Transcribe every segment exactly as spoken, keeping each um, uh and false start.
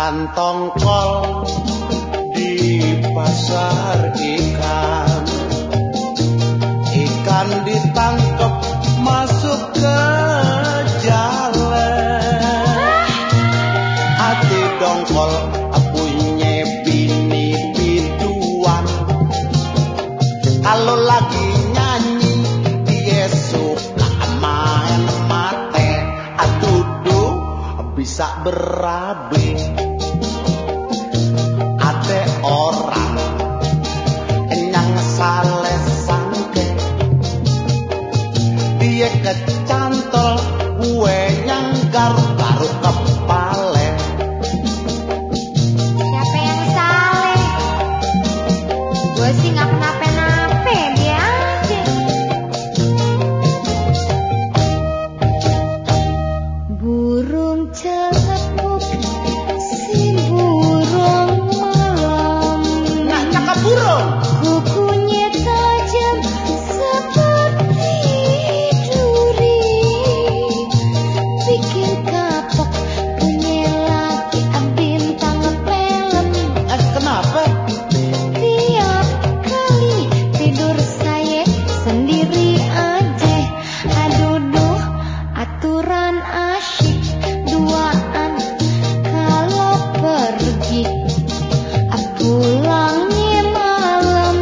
ikan tongkol di pasar ikan. Ikan ditangkap masuk ke jalan. Hati dongkol punya bini biduan. Kalau lagi nyanyi dia suka main mate. Aduduh bisa berabe. Ade orang yang saleh sangke. Dia kecantol gue nyanggar baru kepale. Siapa yang saleh? Gue sih nggak kenapa-napa, dia aja. Burung celepuk si burung malam. Nggak nyangka burung. Kukunya tajam seperti duri. Bikin kapok punya laki bintang film. Eh kenapa? Tiap kali tidur saya sendiri aja. Aduh duh, aturan asyik duaan kalau pergi. Pulangnya malam.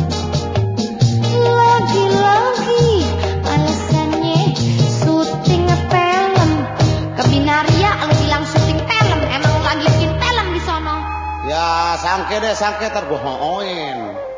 Lagi-lagi alasannya syuting film. Ke Binaria lu bilang syuting film, emang lu lagi bikin film di sono? Ya sangke deh sangke terbohongin.